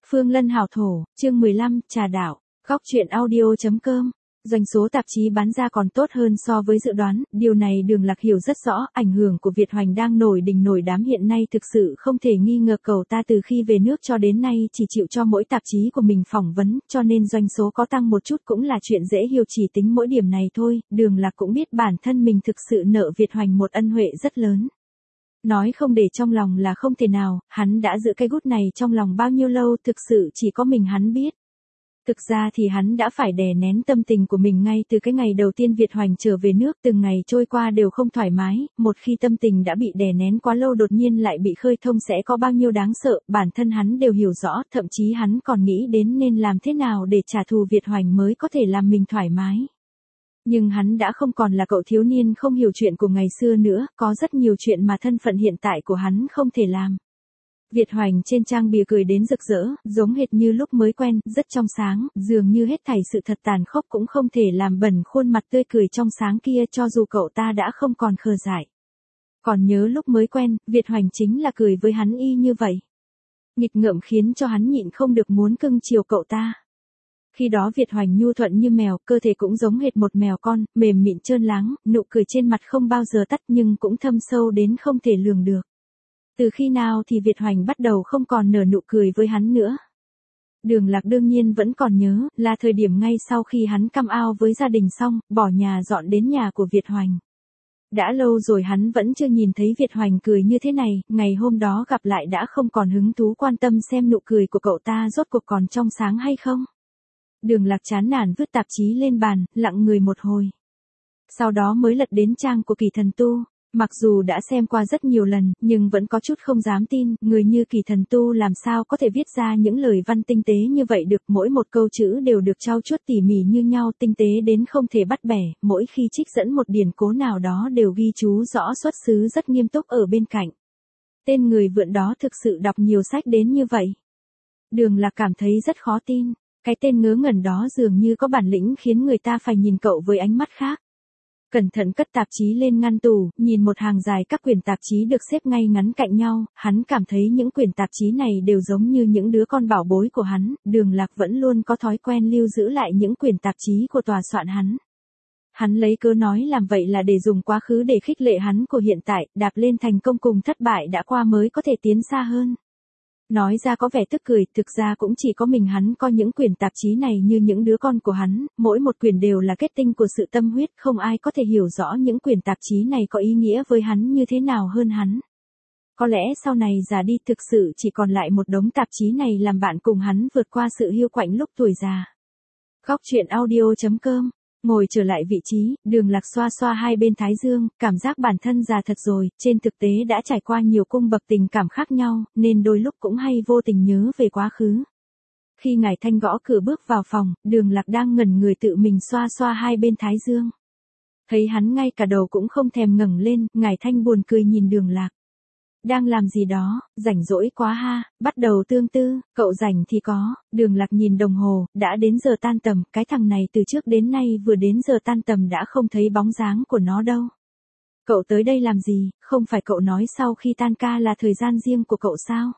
Phương Lân hảo thổ, chương 15, trà đạo, góc truyện audio.com. Doanh số tạp chí bán ra còn tốt hơn so với dự đoán, điều này Đường Lạc hiểu rất rõ, ảnh hưởng của Việt Hoành đang nổi đình nổi đám hiện nay thực sự không thể nghi ngờ. Cậu ta từ khi về nước cho đến nay chỉ chịu cho mỗi tạp chí của mình phỏng vấn, cho nên doanh số có tăng một chút cũng là chuyện dễ hiểu, chỉ tính mỗi điểm này thôi. Đường Lạc cũng biết bản thân mình thực sự nợ Việt Hoành một ân huệ rất lớn. Nói không để trong lòng là không thể nào, hắn đã giữ cái gút này trong lòng bao nhiêu lâu thực sự chỉ có mình hắn biết. Thực ra thì hắn đã phải đè nén tâm tình của mình ngay từ cái ngày đầu tiên Việt Hoành trở về nước, từng ngày trôi qua đều không thoải mái, một khi tâm tình đã bị đè nén quá lâu đột nhiên lại bị khơi thông sẽ có bao nhiêu đáng sợ, bản thân hắn đều hiểu rõ, thậm chí hắn còn nghĩ đến nên làm thế nào để trả thù Việt Hoành mới có thể làm mình thoải mái. Nhưng hắn đã không còn là cậu thiếu niên không hiểu chuyện của ngày xưa nữa, có rất nhiều chuyện mà thân phận hiện tại của hắn không thể làm. Việt Hoành trên trang bìa cười đến rực rỡ, giống hệt như lúc mới quen, rất trong sáng, dường như hết thảy sự thật tàn khốc cũng không thể làm bẩn khuôn mặt tươi cười trong sáng kia cho dù cậu ta đã không còn khờ dại. Còn nhớ lúc mới quen, Việt Hoành chính là cười với hắn y như vậy. Nghịch ngợm khiến cho hắn nhịn không được muốn cưng chiều cậu ta. Khi đó Việt Hoành nhu thuận như mèo, cơ thể cũng giống hệt một mèo con, mềm mịn trơn láng, nụ cười trên mặt không bao giờ tắt nhưng cũng thâm sâu đến không thể lường được. Từ khi nào thì Việt Hoành bắt đầu không còn nở nụ cười với hắn nữa? Đường Lạc đương nhiên vẫn còn nhớ, là thời điểm ngay sau khi hắn cam ao với gia đình xong, bỏ nhà dọn đến nhà của Việt Hoành. Đã lâu rồi hắn vẫn chưa nhìn thấy Việt Hoành cười như thế này, ngày hôm đó gặp lại đã không còn hứng thú quan tâm xem nụ cười của cậu ta rốt cuộc còn trong sáng hay không. Đường Lạc chán nản vứt tạp chí lên bàn, lặng người một hồi. Sau đó mới lật đến trang của Kỳ Thần Tu. Mặc dù đã xem qua rất nhiều lần, nhưng vẫn có chút không dám tin, người như Kỳ Thần Tu làm sao có thể viết ra những lời văn tinh tế như vậy được, mỗi một câu chữ đều được trau chuốt tỉ mỉ như nhau, tinh tế đến không thể bắt bẻ, mỗi khi trích dẫn một điển cố nào đó đều ghi chú rõ xuất xứ rất nghiêm túc ở bên cạnh. Tên người vượn đó thực sự đọc nhiều sách đến như vậy. Đường Lạc cảm thấy rất khó tin, cái tên ngớ ngẩn đó dường như có bản lĩnh khiến người ta phải nhìn cậu với ánh mắt khác. Cẩn thận cất tạp chí lên ngăn tủ, nhìn một hàng dài các quyển tạp chí được xếp ngay ngắn cạnh nhau, hắn cảm thấy những quyển tạp chí này đều giống như những đứa con bảo bối của hắn. Đường Lạc vẫn luôn có thói quen lưu giữ lại những quyển tạp chí của tòa soạn hắn. Hắn lấy cớ nói làm vậy là để dùng quá khứ để khích lệ hắn của hiện tại, đạp lên thành công cùng thất bại đã qua mới có thể tiến xa hơn. Nói ra có vẻ tức cười, thực ra cũng chỉ có mình hắn coi những quyển tạp chí này như những đứa con của hắn, mỗi một quyển đều là kết tinh của sự tâm huyết, không ai có thể hiểu rõ những quyển tạp chí này có ý nghĩa với hắn như thế nào hơn hắn. Có lẽ sau này già đi thực sự chỉ còn lại một đống tạp chí này làm bạn cùng hắn vượt qua sự hiu quạnh lúc tuổi già. Góc truyện audio.com. Ngồi trở lại vị trí, Đường Lạc xoa xoa hai bên thái dương, cảm giác bản thân già thật rồi, trên thực tế đã trải qua nhiều cung bậc tình cảm khác nhau, nên đôi lúc cũng hay vô tình nhớ về quá khứ. Khi Ngải Thanh gõ cửa bước vào phòng, Đường Lạc đang ngẩn người tự mình xoa xoa hai bên thái dương. Thấy hắn ngay cả đầu cũng không thèm ngẩng lên, Ngải Thanh buồn cười nhìn Đường Lạc. Đang làm gì đó, rảnh rỗi quá ha, bắt đầu tương tư, cậu rảnh thì có. Đường Lạc nhìn đồng hồ, đã đến giờ tan tầm, cái thằng này từ trước đến nay vừa đến giờ tan tầm đã không thấy bóng dáng của nó đâu. Cậu tới đây làm gì, không phải cậu nói sau khi tan ca là thời gian riêng của cậu sao?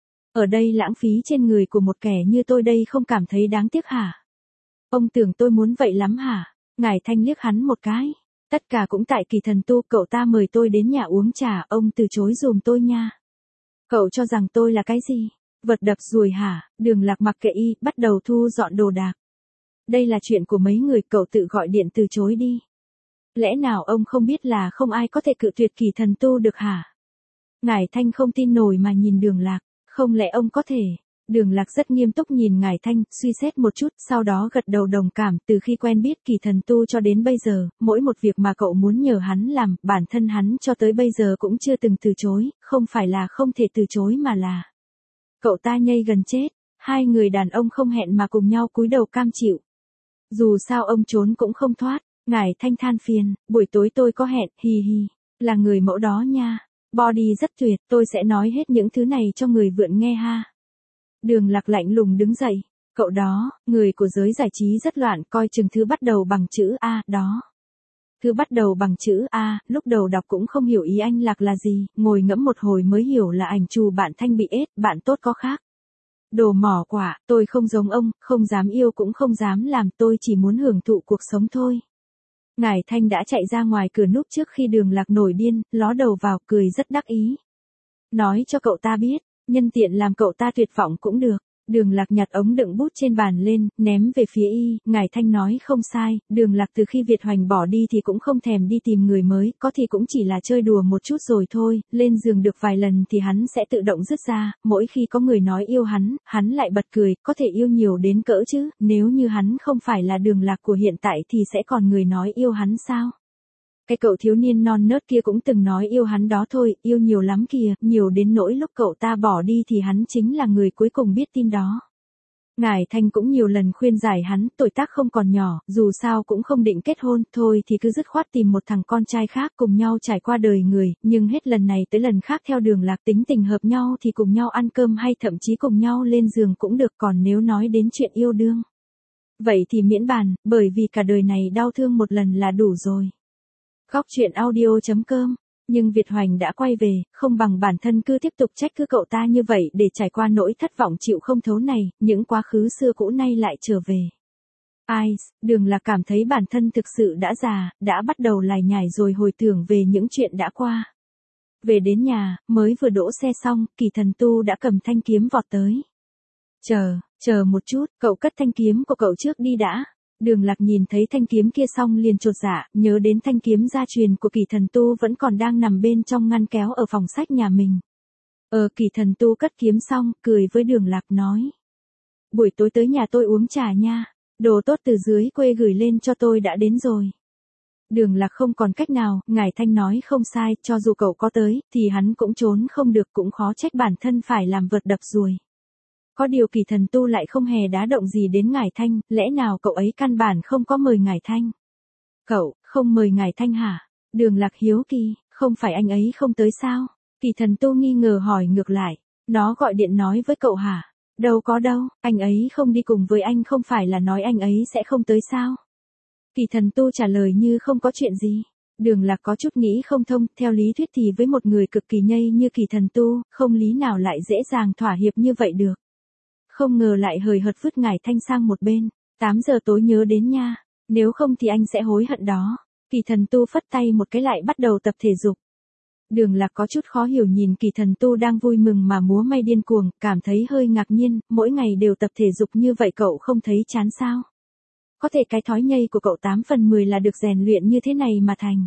Ở đây lãng phí trên người của một kẻ như tôi đây không cảm thấy đáng tiếc hả? Ông tưởng tôi muốn vậy lắm hả? Ngải Thanh liếc hắn một cái. Tất cả cũng tại Kỳ Thần Tu, cậu ta mời tôi đến nhà uống trà, ông từ chối dùm tôi nha. Cậu cho rằng tôi là cái gì? Vật đập ruồi hả? Đường Lạc mặc kệ y, bắt đầu thu dọn đồ đạc. Đây là chuyện của mấy người, cậu tự gọi điện từ chối đi. Lẽ nào ông không biết là không ai có thể cự tuyệt Kỳ Thần Tu được hả? Ngải Thanh không tin nổi mà nhìn Đường Lạc, không lẽ ông có thể? Đường Lạc rất nghiêm túc nhìn Ngải Thanh, suy xét một chút, sau đó gật đầu đồng cảm. Từ khi quen biết Kỳ Thần Tu cho đến bây giờ, mỗi một việc mà cậu muốn nhờ hắn làm, bản thân hắn cho tới bây giờ cũng chưa từng từ chối, không phải là không thể từ chối mà là cậu ta nhây gần chết. Hai người đàn ông không hẹn mà cùng nhau cúi đầu cam chịu. Dù sao ông trốn cũng không thoát. Ngải Thanh than phiền, buổi tối tôi có hẹn, hi hi, là người mẫu đó nha. Body rất tuyệt, tôi sẽ nói hết những thứ này cho người vượn nghe ha. Đường Lạc lạnh lùng đứng dậy. Cậu đó, người của giới giải trí rất loạn, coi chừng thứ bắt đầu bằng chữ A, đó. Thứ bắt đầu bằng chữ A, lúc đầu đọc cũng không hiểu ý anh Lạc là gì, ngồi ngẫm một hồi mới hiểu là ảnh chù bạn Thanh bị ết, bạn tốt có khác. Đồ mỏ quả, tôi không giống ông, không dám yêu cũng không dám làm, tôi chỉ muốn hưởng thụ cuộc sống thôi. Ngải Thanh đã chạy ra ngoài cửa núp trước khi Đường Lạc nổi điên, ló đầu vào, cười rất đắc ý. Nói cho cậu ta biết, nhân tiện làm cậu ta tuyệt vọng cũng được. Đường Lạc nhặt ống đựng bút trên bàn lên, ném về phía y, Ngải Thanh nói không sai, Đường Lạc từ khi Việt Hoành bỏ đi thì cũng không thèm đi tìm người mới, có thì cũng chỉ là chơi đùa một chút rồi thôi, lên giường được vài lần thì hắn sẽ tự động dứt ra, mỗi khi có người nói yêu hắn lại bật cười, có thể yêu nhiều đến cỡ chứ, nếu như hắn không phải là Đường Lạc của hiện tại thì sẽ còn người nói yêu hắn sao? Cái cậu thiếu niên non nớt kia cũng từng nói yêu hắn đó thôi, yêu nhiều lắm kìa, nhiều đến nỗi lúc cậu ta bỏ đi thì hắn chính là người cuối cùng biết tin đó. Ngải Thanh cũng nhiều lần khuyên giải hắn, tuổi tác không còn nhỏ, dù sao cũng không định kết hôn, thôi thì cứ dứt khoát tìm một thằng con trai khác cùng nhau trải qua đời người, nhưng hết lần này tới lần khác theo Đường Lạc tính tình hợp nhau thì cùng nhau ăn cơm hay thậm chí cùng nhau lên giường cũng được, còn nếu nói đến chuyện yêu đương. Vậy thì miễn bàn, bởi vì cả đời này đau thương một lần là đủ rồi. Góc truyện audio.com. Nhưng Việt Hoành đã quay về, không bằng bản thân cứ tiếp tục trách cứ cậu ta như vậy để trải qua nỗi thất vọng chịu không thấu này, những quá khứ xưa cũ nay lại trở về. Đường Lạc cảm thấy bản thân thực sự đã già, đã bắt đầu lải nhải rồi hồi tưởng về những chuyện đã qua. Về đến nhà, mới vừa đỗ xe xong, Kỳ Thần Tu đã cầm thanh kiếm vọt tới. Chờ một chút, cậu cất thanh kiếm của cậu trước đi đã. Đường Lạc nhìn thấy thanh kiếm kia xong liền chột dạ, nhớ đến thanh kiếm gia truyền của Kỳ Thần Tu vẫn còn đang nằm bên trong ngăn kéo ở phòng sách nhà mình. Kỳ Thần Tu cất kiếm xong, cười với Đường Lạc nói. Buổi tối tới nhà tôi uống trà nha, đồ tốt từ dưới quê gửi lên cho tôi đã đến rồi. Đường Lạc không còn cách nào, Ngải Thanh nói không sai, cho dù cậu có tới, thì hắn cũng trốn không được, cũng khó trách bản thân phải làm vợt đập ruồi. Có điều Kỳ Thần Tu lại không hề đá động gì đến Ngải Thanh, lẽ nào cậu ấy căn bản không có mời Ngải Thanh? Cậu, không mời Ngải Thanh hả? Đường Lạc hiếu kỳ, không phải anh ấy không tới sao? Kỳ Thần Tu nghi ngờ hỏi ngược lại, nó gọi điện nói với cậu hả? Đâu có đâu, anh ấy không đi cùng với anh không phải là nói anh ấy sẽ không tới sao? Kỳ Thần Tu trả lời như không có chuyện gì. Đường Lạc có chút nghĩ không thông, theo lý thuyết thì với một người cực kỳ nhây như Kỳ Thần Tu, không lý nào lại dễ dàng thỏa hiệp như vậy được. Không ngờ lại hời hợt vứt Ngải Thanh sang một bên, 8 giờ tối nhớ đến nha, nếu không thì anh sẽ hối hận đó. Kỳ Thần Tu phất tay một cái lại bắt đầu tập thể dục. Đường Lạc có chút khó hiểu nhìn Kỳ Thần Tu đang vui mừng mà múa may điên cuồng, cảm thấy hơi ngạc nhiên, mỗi ngày đều tập thể dục như vậy cậu không thấy chán sao? Có thể cái thói nhây của cậu 8 phần 10 là được rèn luyện như thế này mà thành.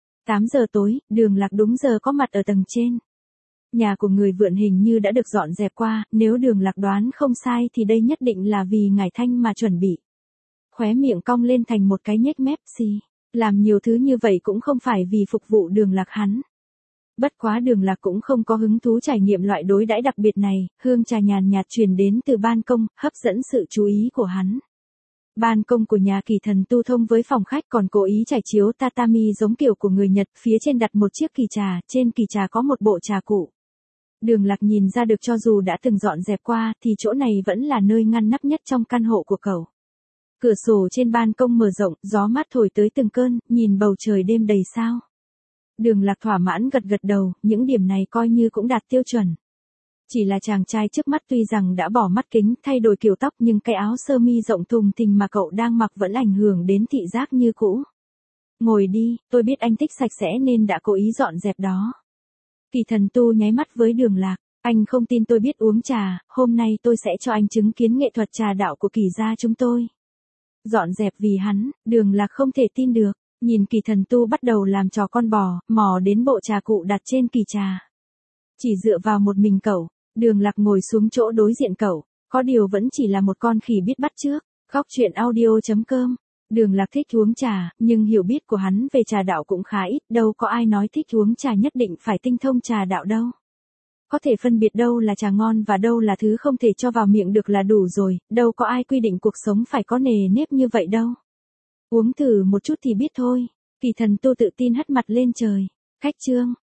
8 giờ tối, Đường Lạc đúng giờ có mặt ở tầng trên. Nhà của người vượn hình như đã được dọn dẹp qua, nếu Đường Lạc đoán không sai thì đây nhất định là vì Ngải Thanh mà chuẩn bị. Khóe miệng cong lên thành một cái nhếch mép xì. Làm nhiều thứ như vậy cũng không phải vì phục vụ Đường Lạc hắn. Bất quá Đường Lạc cũng không có hứng thú trải nghiệm loại đối đãi đặc biệt này, hương trà nhàn nhạt truyền đến từ ban công, hấp dẫn sự chú ý của hắn. Ban công của nhà Kỳ Thần Tu thông với phòng khách còn cố ý trải chiếu tatami giống kiểu của người Nhật, phía trên đặt một chiếc kỳ trà, trên kỳ trà có một bộ trà cụ. Đường Lạc nhìn ra được cho dù đã từng dọn dẹp qua thì chỗ này vẫn là nơi ngăn nắp nhất trong căn hộ của cậu. Cửa sổ trên ban công mở rộng, gió mát thổi tới từng cơn, nhìn bầu trời đêm đầy sao. Đường Lạc thỏa mãn gật gật đầu, những điểm này coi như cũng đạt tiêu chuẩn. Chỉ là chàng trai trước mắt tuy rằng đã bỏ mắt kính, thay đổi kiểu tóc nhưng cái áo sơ mi rộng thùng thình mà cậu đang mặc vẫn ảnh hưởng đến thị giác như cũ. Ngồi đi, tôi biết anh thích sạch sẽ nên đã cố ý dọn dẹp đó. Kỳ Thần Tu nháy mắt với Đường Lạc, anh không tin tôi biết uống trà, hôm nay tôi sẽ cho anh chứng kiến nghệ thuật trà đạo của Kỳ gia chúng tôi. Dọn dẹp vì hắn, Đường Lạc không thể tin được, nhìn Kỳ Thần Tu bắt đầu làm trò con bò, mò đến bộ trà cụ đặt trên kỳ trà. Chỉ dựa vào một mình cậu, Đường Lạc ngồi xuống chỗ đối diện cậu, có điều vẫn chỉ là một con khỉ biết bắt chước. Góc truyện audio.com. Đường Lạc thích uống trà, nhưng hiểu biết của hắn về trà đạo cũng khá ít, đâu có ai nói thích uống trà nhất định phải tinh thông trà đạo đâu. Có thể phân biệt đâu là trà ngon và đâu là thứ không thể cho vào miệng được là đủ rồi, đâu có ai quy định cuộc sống phải có nề nếp như vậy đâu. Uống thử một chút thì biết thôi. Kỳ Thần Tu tự tin hất mặt lên trời. Khách trương,